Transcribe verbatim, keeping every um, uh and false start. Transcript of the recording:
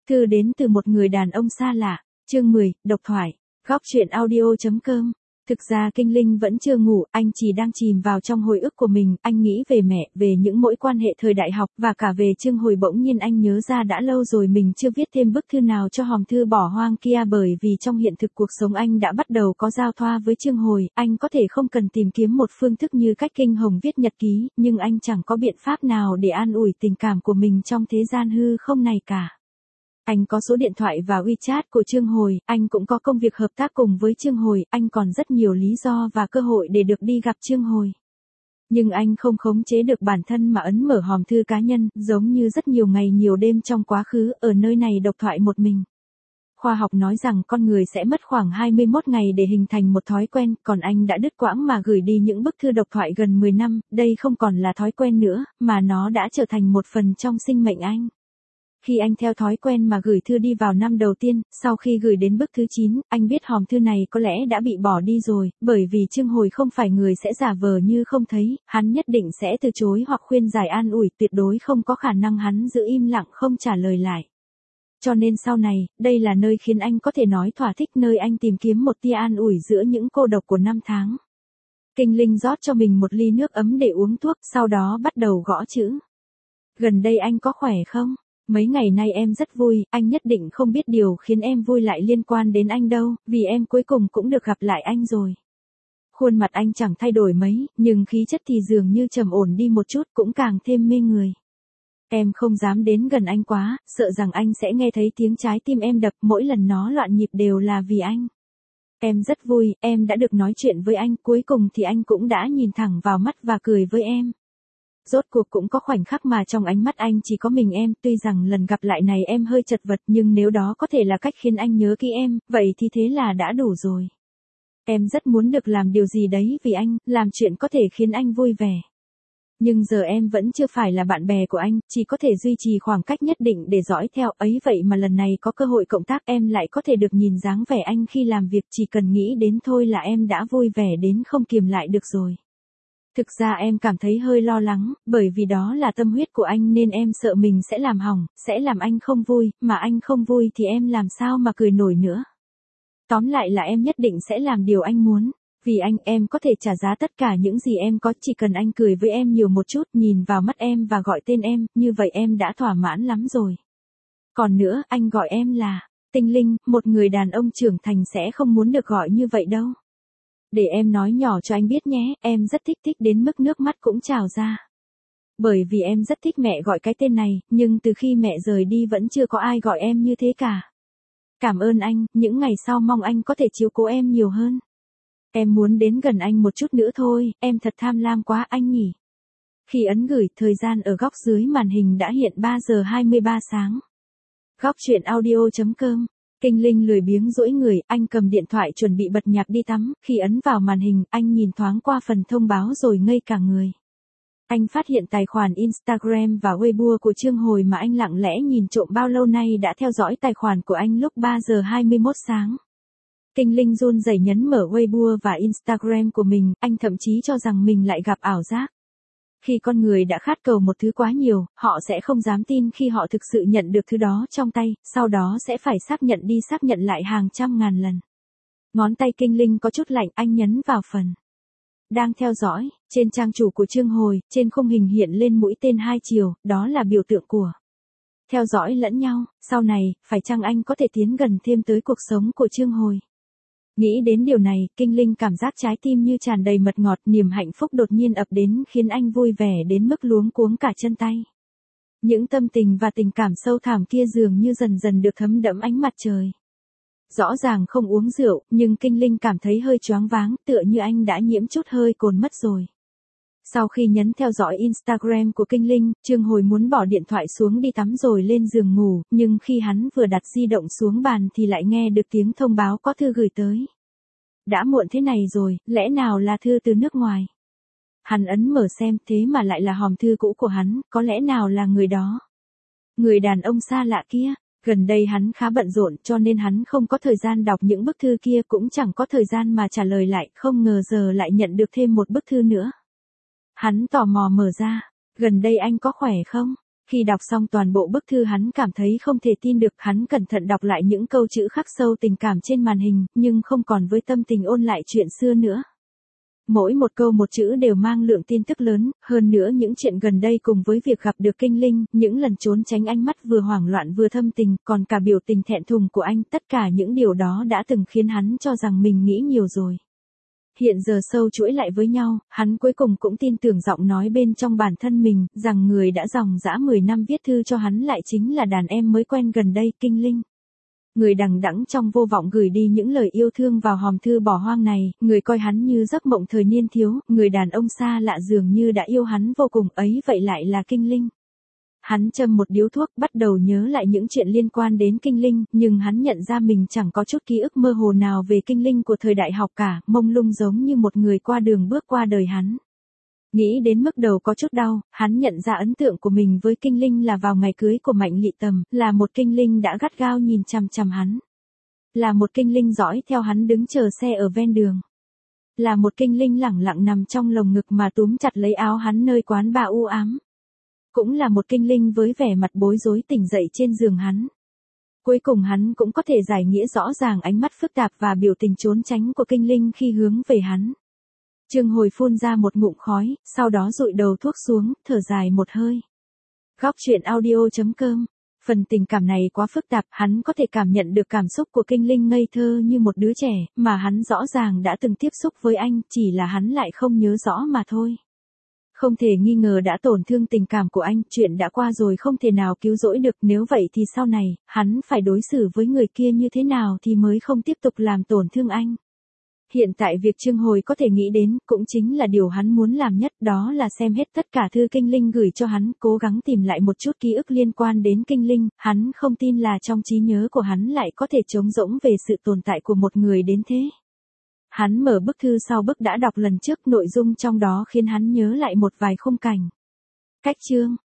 Thư đến từ một người đàn ông xa lạ, chương mười, độc thoại, góc truyện audio.com. Thực ra Kinh Linh vẫn chưa ngủ, anh chỉ đang chìm vào trong hồi ức của mình, anh nghĩ về mẹ, về những mối quan hệ thời đại học, và cả về Chương Hồi. Bỗng nhiên anh nhớ ra đã lâu rồi mình chưa viết thêm bức thư nào cho hòm thư bỏ hoang kia, bởi vì trong hiện thực cuộc sống anh đã bắt đầu có giao thoa với Chương Hồi. Anh có thể không cần tìm kiếm một phương thức như cách Kinh Hồng viết nhật ký, nhưng anh chẳng có biện pháp nào để an ủi tình cảm của mình trong thế gian hư không này cả. Anh có số điện thoại và WeChat của Chương Hồi, anh cũng có công việc hợp tác cùng với Chương Hồi, anh còn rất nhiều lý do và cơ hội để được đi gặp Chương Hồi. Nhưng anh không khống chế được bản thân mà ấn mở hòm thư cá nhân, giống như rất nhiều ngày nhiều đêm trong quá khứ, ở nơi này độc thoại một mình. Khoa học nói rằng con người sẽ mất khoảng hai mươi mốt ngày để hình thành một thói quen, còn anh đã đứt quãng mà gửi đi những bức thư độc thoại gần mười năm, đây không còn là thói quen nữa, mà nó đã trở thành một phần trong sinh mệnh anh. Khi anh theo thói quen mà gửi thư đi vào năm đầu tiên, sau khi gửi đến bức thứ chín, anh biết hòm thư này có lẽ đã bị bỏ đi rồi, bởi vì Chương Hồi không phải người sẽ giả vờ như không thấy, hắn nhất định sẽ từ chối hoặc khuyên giải an ủi, tuyệt đối không có khả năng hắn giữ im lặng không trả lời lại. Cho nên sau này, đây là nơi khiến anh có thể nói thỏa thích, nơi anh tìm kiếm một tia an ủi giữa những cô độc của năm tháng. Kinh Linh rót cho mình một ly nước ấm để uống thuốc, sau đó bắt đầu gõ chữ. Gần đây anh có khỏe không? Mấy ngày nay em rất vui, anh nhất định không biết điều khiến em vui lại liên quan đến anh đâu, vì em cuối cùng cũng được gặp lại anh rồi. Khuôn mặt anh chẳng thay đổi mấy, nhưng khí chất thì dường như trầm ổn đi một chút, cũng càng thêm mê người. Em không dám đến gần anh quá, sợ rằng anh sẽ nghe thấy tiếng trái tim em đập, mỗi lần nó loạn nhịp đều là vì anh. Em rất vui, em đã được nói chuyện với anh, cuối cùng thì anh cũng đã nhìn thẳng vào mắt và cười với em. Rốt cuộc cũng có khoảnh khắc mà trong ánh mắt anh chỉ có mình em, tuy rằng lần gặp lại này em hơi chật vật, nhưng nếu đó có thể là cách khiến anh nhớ kỹ em, vậy thì thế là đã đủ rồi. Em rất muốn được làm điều gì đấy vì anh, làm chuyện có thể khiến anh vui vẻ. Nhưng giờ em vẫn chưa phải là bạn bè của anh, chỉ có thể duy trì khoảng cách nhất định để dõi theo, ấy vậy mà lần này có cơ hội cộng tác em lại có thể được nhìn dáng vẻ anh khi làm việc, chỉ cần nghĩ đến thôi là em đã vui vẻ đến không kiềm lại được rồi. Thực ra em cảm thấy hơi lo lắng, bởi vì đó là tâm huyết của anh nên em sợ mình sẽ làm hỏng, sẽ làm anh không vui, mà anh không vui thì em làm sao mà cười nổi nữa. Tóm lại là em nhất định sẽ làm điều anh muốn. Vì anh, em có thể trả giá tất cả những gì em có, chỉ cần anh cười với em nhiều một chút, nhìn vào mắt em và gọi tên em, như vậy em đã thỏa mãn lắm rồi. Còn nữa, anh gọi em là Tinh Linh, một người đàn ông trưởng thành sẽ không muốn được gọi như vậy đâu. Để em nói nhỏ cho anh biết nhé, em rất thích thích đến mức nước mắt cũng trào ra. Bởi vì em rất thích mẹ gọi cái tên này, nhưng từ khi mẹ rời đi vẫn chưa có ai gọi em như thế cả. Cảm ơn anh, những ngày sau mong anh có thể chiếu cố em nhiều hơn. Em muốn đến gần anh một chút nữa thôi, em thật tham lam quá anh nhỉ. Khi ấn gửi, thời gian ở góc dưới màn hình đã hiện ba giờ hai mươi ba sáng. Góc truyện audio.com. Kinh Linh lười biếng duỗi người, anh cầm điện thoại chuẩn bị bật nhạc đi tắm, khi ấn vào màn hình, anh nhìn thoáng qua phần thông báo rồi ngây cả người. Anh phát hiện tài khoản Instagram và Weibo của Chương Hồi mà anh lặng lẽ nhìn trộm bao lâu nay đã theo dõi tài khoản của anh lúc ba giờ hai mươi mốt sáng. Kinh Linh run rẩy nhấn mở Weibo và Instagram của mình, anh thậm chí cho rằng mình lại gặp ảo giác. Khi con người đã khát cầu một thứ quá nhiều, họ sẽ không dám tin khi họ thực sự nhận được thứ đó trong tay, sau đó sẽ phải xác nhận đi xác nhận lại hàng trăm ngàn lần. Ngón tay Kinh Linh có chút lạnh, anh nhấn vào phần đang theo dõi, trên trang chủ của Chương Hồi, trên khung hình hiện lên mũi tên hai chiều, đó là biểu tượng của theo dõi lẫn nhau, sau này, phải chăng anh có thể tiến gần thêm tới cuộc sống của Chương Hồi. Nghĩ đến điều này, Kinh Linh cảm giác trái tim như tràn đầy mật ngọt, niềm hạnh phúc đột nhiên ập đến khiến anh vui vẻ đến mức luống cuống cả chân tay. Những tâm tình và tình cảm sâu thẳm kia dường như dần dần được thấm đẫm ánh mặt trời. Rõ ràng không uống rượu, nhưng Kinh Linh cảm thấy hơi choáng váng, tựa như anh đã nhiễm chút hơi cồn mất rồi. Sau khi nhấn theo dõi Instagram của Kinh Linh, Chương Hồi muốn bỏ điện thoại xuống đi tắm rồi lên giường ngủ, nhưng khi hắn vừa đặt di động xuống bàn thì lại nghe được tiếng thông báo có thư gửi tới. Đã muộn thế này rồi, lẽ nào là thư từ nước ngoài? Hắn ấn mở xem, thế mà lại là hòm thư cũ của hắn, có lẽ nào là người đó? Người đàn ông xa lạ kia, gần đây hắn khá bận rộn cho nên hắn không có thời gian đọc những bức thư kia, cũng chẳng có thời gian mà trả lời lại, không ngờ giờ lại nhận được thêm một bức thư nữa. Hắn tò mò mở ra, gần đây anh có khỏe không? Khi đọc xong toàn bộ bức thư hắn cảm thấy không thể tin được, hắn cẩn thận đọc lại những câu chữ khắc sâu tình cảm trên màn hình, nhưng không còn với tâm tình ôn lại chuyện xưa nữa. Mỗi một câu một chữ đều mang lượng tin tức lớn, hơn nữa những chuyện gần đây cùng với việc gặp được Kinh Linh, những lần trốn tránh ánh mắt vừa hoảng loạn vừa thâm tình, còn cả biểu tình thẹn thùng của anh, tất cả những điều đó đã từng khiến hắn cho rằng mình nghĩ nhiều rồi. Hiện giờ sâu chuỗi lại với nhau, hắn cuối cùng cũng tin tưởng giọng nói bên trong bản thân mình, rằng người đã dòng dã mười năm viết thư cho hắn lại chính là đàn em mới quen gần đây, Kinh Linh. Người đằng đẵng trong vô vọng gửi đi những lời yêu thương vào hòm thư bỏ hoang này, người coi hắn như giấc mộng thời niên thiếu, người đàn ông xa lạ dường như đã yêu hắn vô cùng ấy, vậy lại là Kinh Linh. Hắn châm một điếu thuốc, bắt đầu nhớ lại những chuyện liên quan đến Kinh Linh, nhưng hắn nhận ra mình chẳng có chút ký ức mơ hồ nào về Kinh Linh của thời đại học cả, mông lung giống như một người qua đường bước qua đời hắn. Nghĩ đến mức đầu có chút đau, hắn nhận ra ấn tượng của mình với Kinh Linh là vào ngày cưới của Mạnh Lị Tầm, là một Kinh Linh đã gắt gao nhìn chằm chằm hắn. Là một Kinh Linh dõi theo hắn đứng chờ xe ở ven đường. Là một Kinh Linh lẳng lặng nằm trong lồng ngực mà túm chặt lấy áo hắn nơi quán bar u ám. Cũng là một Kinh Linh với vẻ mặt bối rối tỉnh dậy trên giường hắn. Cuối cùng hắn cũng có thể giải nghĩa rõ ràng ánh mắt phức tạp và biểu tình trốn tránh của Kinh Linh khi hướng về hắn. Trương Hồi phun ra một ngụm khói, sau đó dụi đầu thuốc xuống, thở dài một hơi. Góc truyện audio chấm com. Phần tình cảm này quá phức tạp, hắn có thể cảm nhận được cảm xúc của Kinh Linh ngây thơ như một đứa trẻ, mà hắn rõ ràng đã từng tiếp xúc với anh, chỉ là hắn lại không nhớ rõ mà thôi. Không thể nghi ngờ đã tổn thương tình cảm của anh, chuyện đã qua rồi không thể nào cứu rỗi được, nếu vậy thì sau này, hắn phải đối xử với người kia như thế nào thì mới không tiếp tục làm tổn thương anh. Hiện tại việc Trương Hồi có thể nghĩ đến, cũng chính là điều hắn muốn làm nhất, đó là xem hết tất cả thư Kinh Linh gửi cho hắn, cố gắng tìm lại một chút ký ức liên quan đến Kinh Linh, hắn không tin là trong trí nhớ của hắn lại có thể trống rỗng về sự tồn tại của một người đến thế. Hắn mở bức thư sau bức đã đọc lần trước, nội dung trong đó khiến hắn nhớ lại một vài khung cảnh. Cách chương,